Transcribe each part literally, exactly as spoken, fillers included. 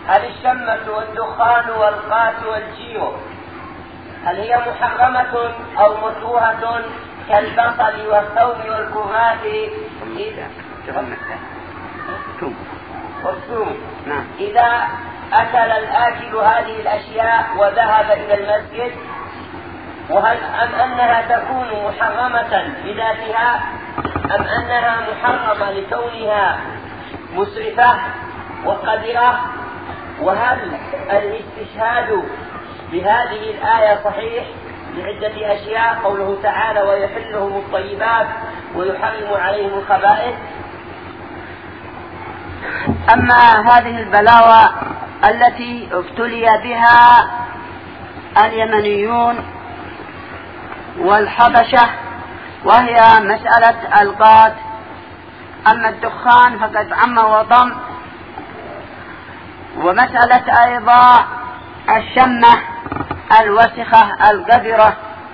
هل الشمة والدخان والقات والجيو هل هي محرمة أو مكروهة كالبصل والثوم والكرات والثوم إذا أكل الآكل هذه الأشياء وذهب إلى المسجد؟ وهل أم أنها تكون محرمة بذاتها أم أنها محرمة لكونها مسرفة وقذرة؟ وهل الاستشهاد بهذه الآية صحيح لعدة أشياء؟ قوله تعالى ويحل لهم الطيبات ويحرم عليهم الخبائث. أما هذه البلاوى التي ابتلي بها اليمنيون والحبشة وهي مسألة القات، أما الدخان فقد عم وضم، ومسألة أيضا الشمة الوسخة القذرة،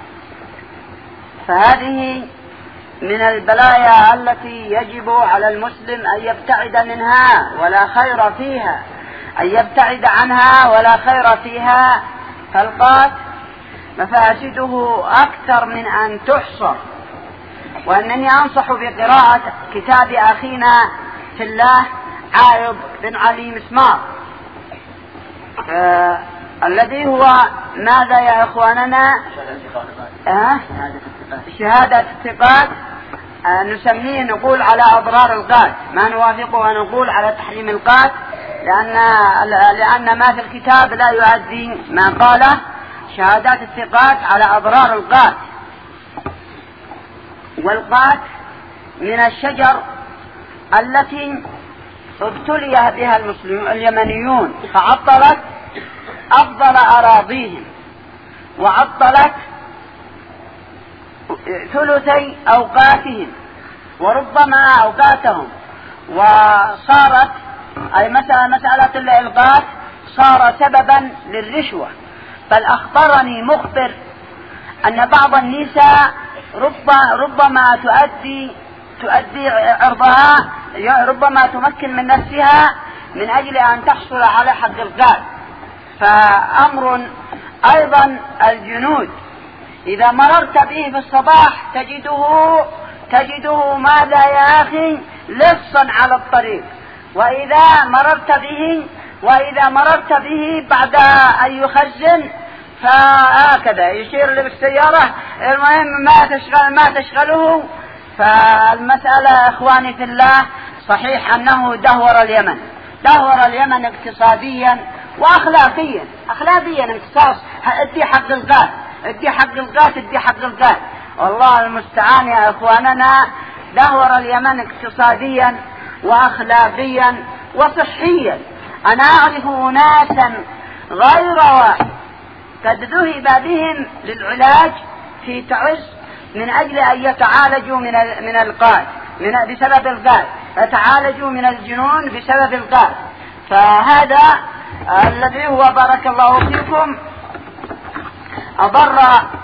فهذه من البلايا التي يجب على المسلم أن يبتعد منها ولا خير فيها، أن يبتعد عنها ولا خير فيها. فالقات مفاسده أكثر من أن تحصر، وأنني أنصح بقراءة كتاب أخينا في الله عايض بن علي مسمار آه الذي هو ماذا يا إخواننا؟ آه شهادة الثقات. آه نسميه نقول على أضرار القات، ما نوافقه نقول على تحريم القات، لأن, لأن ما في الكتاب لا يؤدي ما قاله. شهادات الثقات على أضرار القات. والقات من الشجر التي ابتلي بها المسلمون اليمنيون، فعطلت أفضل أراضيهم وعطلت ثلثي أوقاتهم وربما أوقاتهم، وصارت أي مسألة مسألة الإلقاء صار سببا للرشوة. بل أخبرني مخبر أن بعض النساء ربما تؤدي تؤدي عرضها، ربما تمكن من نفسها من أجل أن تحصل على حق القات. فأمر أيضا الجنود إذا مررت به في الصباح تجده تجده ماذا يا أخي لصا على الطريق، وإذا مررت به وإذا مررت به بعد أن يخزن فهكذا يشير له بالسيارة، المهم ما تشغل ما تشغله. فالمسألة إخواني في الله صحيح أنه دهور اليمن دهور اليمن اقتصاديا وأخلاقيا. أخلاقيا امتصاص ادي حق القات ادي حق القات ادي حق القات والله المستعان يا إخواننا. دهور اليمن اقتصاديا وأخلاقيا وصحيا. أنا أعرف ناسا غير واحد قد ذهب بهم للعلاج في تعز من أجل أن يتعالجوا من من القات من بسبب القات، يتعالجوا من الجنون بسبب القات. فهذا الذي هو بارك الله فيكم أضر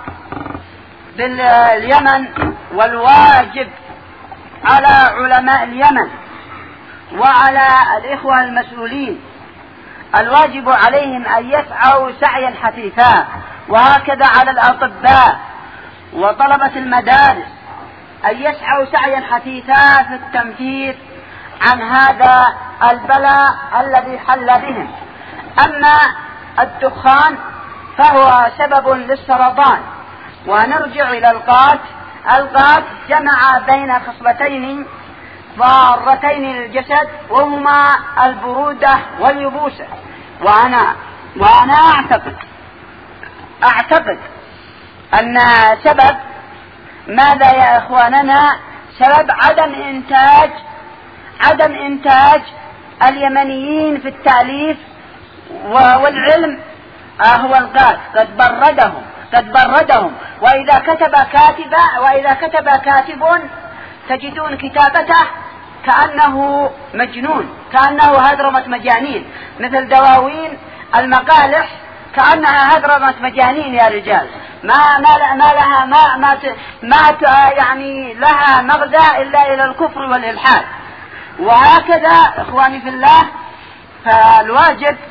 باليمن. والواجب على علماء اليمن وعلى الإخوة المسؤولين الواجب عليهم أن يسعوا سعيا حثيثا، وهكذا على الأطباء وطلبة المدارس أن يسعوا سعيا حثيثا في التنفيذ عن هذا البلاء الذي حل بهم. أما الدخان فهو سبب للسرطان. ونرجع إلى القات. القات جمع بين خصلتين ضارتين للجسد وهما البرودة واليبوسة. وأنا وأنا أعتقد أعتقد أن سبب ماذا يا إخواننا؟ سبب عدم إنتاج عدم إنتاج اليمنيين في التأليف والعلم هو القات. قد بردهم قد بردهم وإذا كتب كاتب وإذا كتب كاتب تجدون كتابته كأنه مجنون، كأنه هدرمة مجانين، مثل دواوين المقالح كأنها هدرمة مجانين يا رجال. ما ما ما لها ما ما, ما يعني لها مغزى إلا إلى الكفر والإلحاد. وهكذا إخواني في الله، فالواجب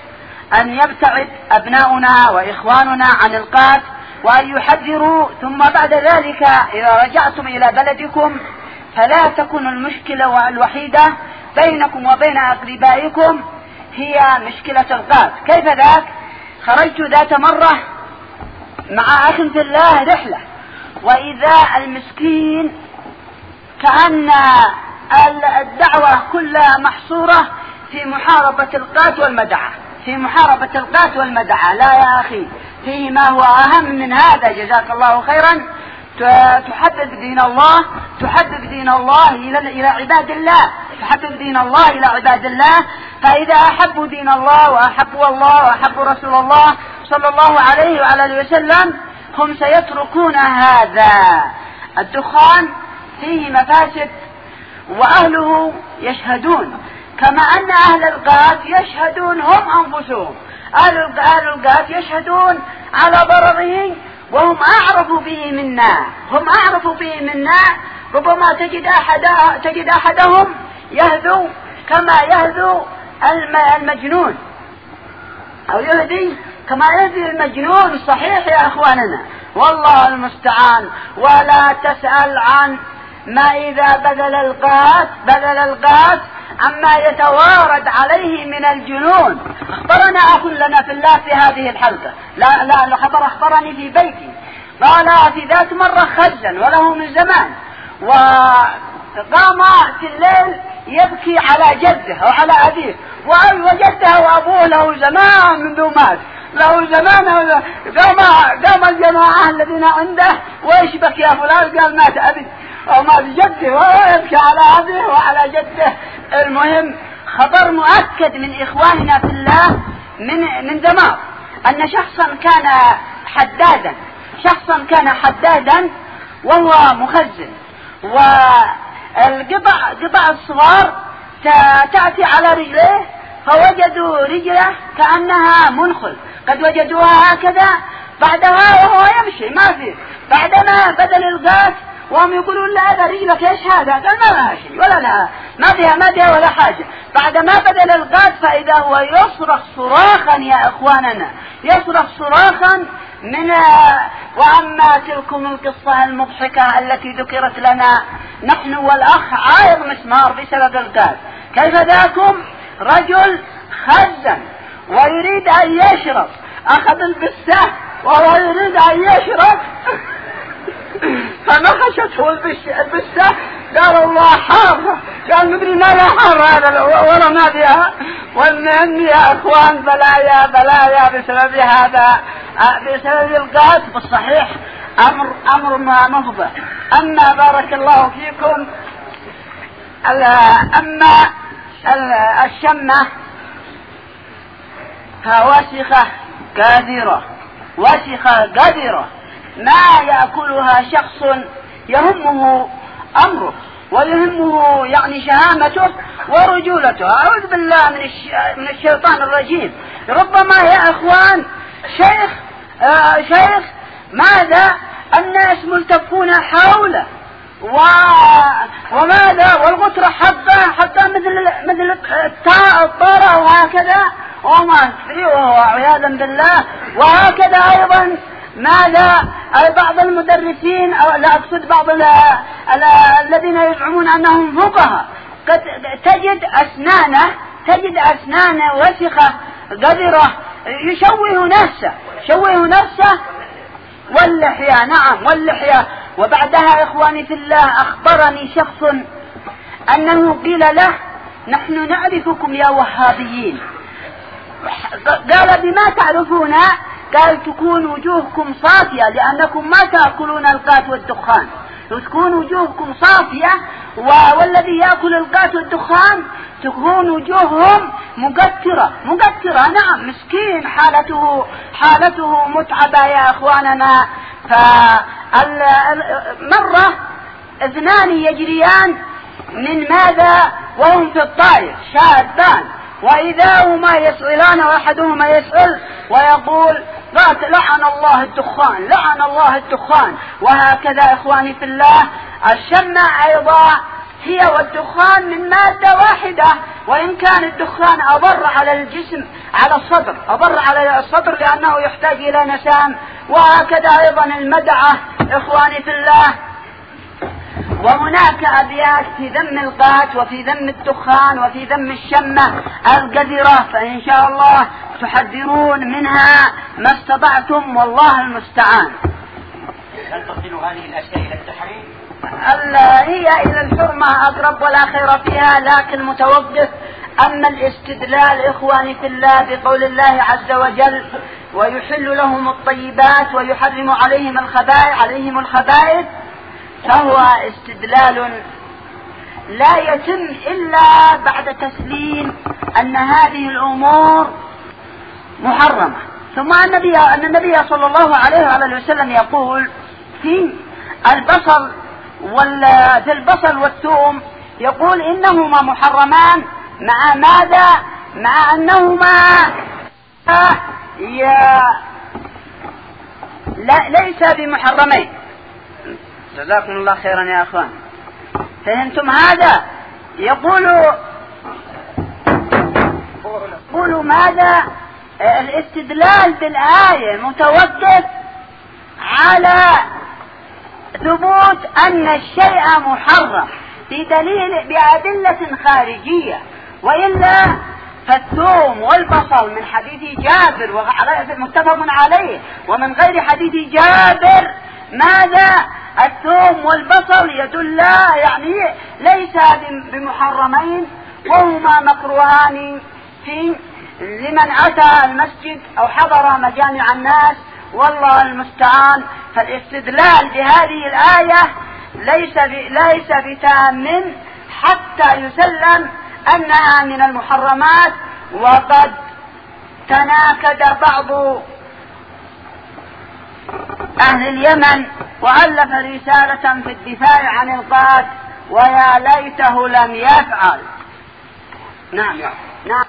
أن يبتعد أبناؤنا وإخواننا عن القات، وأن يحذروا، ثم بعد ذلك إذا رجعتم إلى بلدكم فلا تكون المشكلة الوحيدة بينكم وبين أقربائكم هي مشكلة القات. كيف ذاك؟ خرجت ذات مرة مع أخ في الله رحلة، وإذا المسكين كأن الدعوة كلها محصورة في محاربة القات والمدعة، في محاربة القات والمدعة. لا يا أخي، فيه ما هو أهم من هذا، جزاك الله خيرا. تحبب دين الله، تحبب دين الله إلى عباد الله، تحبب دين الله إلى عباد الله. فإذا أحبوا دين الله وأحبوا الله وأحبوا رسول الله صلى الله عليه وعلى اله وسلم هم سيتركون هذا. الدخان فيه مفاسد وأهله يشهدون، كما أن أهل القات يشهدون هم أنفسهم. أهل القات يشهدون على ضرره وهم أعرفوا به منا، هم أعرفوا به منا. ربما تجد أحد تجد أحدهم يهذو كما يهذو المجنون، أو يهدي كما يهدي المجنون. صحيح يا أخواننا، والله المستعان. ولا تسأل عن ما إذا بذل القات بذل القات عما يتوارد عليه من الجنون. أخبرنا أخ لنا في الله في هذه الحلقة، لا لا الخبر أخبرني في بيتي، قال في ذات مرة خزن وله من زمان، وقام في الليل يبكي على جده أو على أبيه، وجده وأبوه له زمان منذ مات، له زمان. قام قام الجماعة الذين عنده: وإيش بك يا فلان؟ قال: مات أبي أو مات جدي، ويبكي على أبيه وعلى جده. المهم خبر مؤكد من إخواننا في الله من من دمار أن شخصا كان حدادا، شخصا كان حدادا وهو مخزن، والقطع قطع الصغار تأتي على رجليه، فوجدوا رجله كأنها منخل، قد وجدوها هكذا. بعدها وهو يمشي ما في، بعدما بدل القات وهم يقولون: لا هذا رجلك ايش هذا؟ قال: ما لها شيء ولا لها، ما فيها ما فيها ولا حاجة. بعدما بدل القات فإذا هو يصرخ صراخا يا إخواننا، يصرخ صراخا من. وأما تلكم القصة المضحكة التي ذكرت لنا نحن والأخ عايض مسمار بسبب القات. كيف ذاكم؟ رجل خزن ويريد أن يشرب، أخذ البسة وهو يريد أن يشرب فنخشته البسة، قال: الله حار. قال: مدري ما لا حار هذا ولا ما فيها. والمهم يا أخوان بلايا بلايا بسبب هذا، بسبب القات. بالصحيح أمر أمر ما مفضح. أما بارك الله فيكم، أما الشمة وسخة قادرة، وسخة قادرة ما يأكلها شخص يهمه أمره ويهمه يعني شهامته ورجولته. أعوذ بالله من, الش... من الشيطان الرجيم. ربما يا أخوان شيخ آه شيخ ماذا الناس ملتفون حوله و... وماذا والغترة حبة حتى مثل مثل الطارة وهكذا وما تدري، وعياذا بالله. وهكذا أيضا ماذا بعض المدرسين، أو لا أقصد بعض ال ال الذين يزعمون أنهم فقهاء، قد تجد أسنانه تجد أسنانه وسخة قذرة، يشوه نفسه يشوه نفسه واللحية. نعم واللحية. وبعدها إخواني في الله أخبرني شخص أنه قيل له: نحن نعرفكم يا وهابيين. قال: بما تعرفون؟ قال: تكون وجوهكم صافية لأنكم ما تأكلون القات والدخان، تكون وجوهكم صافية، والذي يأكل القات والدخان تكون وجوههم مقترة مقترة. نعم مسكين، حالته حالته متعبة يا أخواننا. فمرة اثنان يجريان من ماذا وهم في الطائف شابان، وإذا هما يسألان وأحدهما يسأل ويقول: لعن الله الدخان لعن الله الدخان. وهكذا إخواني في الله الشمة أيضا هي والدخان من مادة واحدة، وإن كان الدخان أضر على الجسم على الصدر أضر على الصدر لأنه يحتاج إلى نسام، وهكذا أيضا المدعة إخواني في الله. وهناك أبيات في ذم القات وفي ذم الدخان وفي ذم الشمة القذرة، فإن شاء الله تحذرون منها ما استطعتم والله المستعان. هل تصل هذه الأشياء إلى التحريم؟ هي إلى الحرمة أقرب ولا خير فيها، لكن متوقف. أما الاستدلال إخواني في الله بقول الله عز وجل ويحل لهم الطيبات ويحرم عليهم الخبائث عليهم الخبائث فهو استدلال لا يتم إلا بعد تسليم أن هذه الأمور محرمة. ثم النبي أن النبي صلى الله عليه وآله وسلم يقول في البصل في البصل والثوم يقول إنهما محرمان، مع ماذا؟ مع أنهما لا ليس بمحرمين. جزاكم الله خيرا يا أخوان، فهمتم هذا؟ يقول يقول ماذا؟ الاستدلال بالآية متوقف على ثبوت أن الشيء محرم بدليل بأدلة خارجية، وإلا فالثوم والبصل من حديث جابر متفق عليه ومن غير حديث جابر ماذا؟ الثوم والبصل يدل يعني ليس بمحرمين وهما مكروهان في لمن أتى المسجد أو حضر مجامع الناس، والله المستعان. فالاستدلال بهذه الآية ليس ليس بتام حتى يسلم أنها من المحرمات. وقد تناكد بعض أهل اليمن وألف رسالة في الدفاع عن القات، ويا ليته لم يفعل. نعم نعم.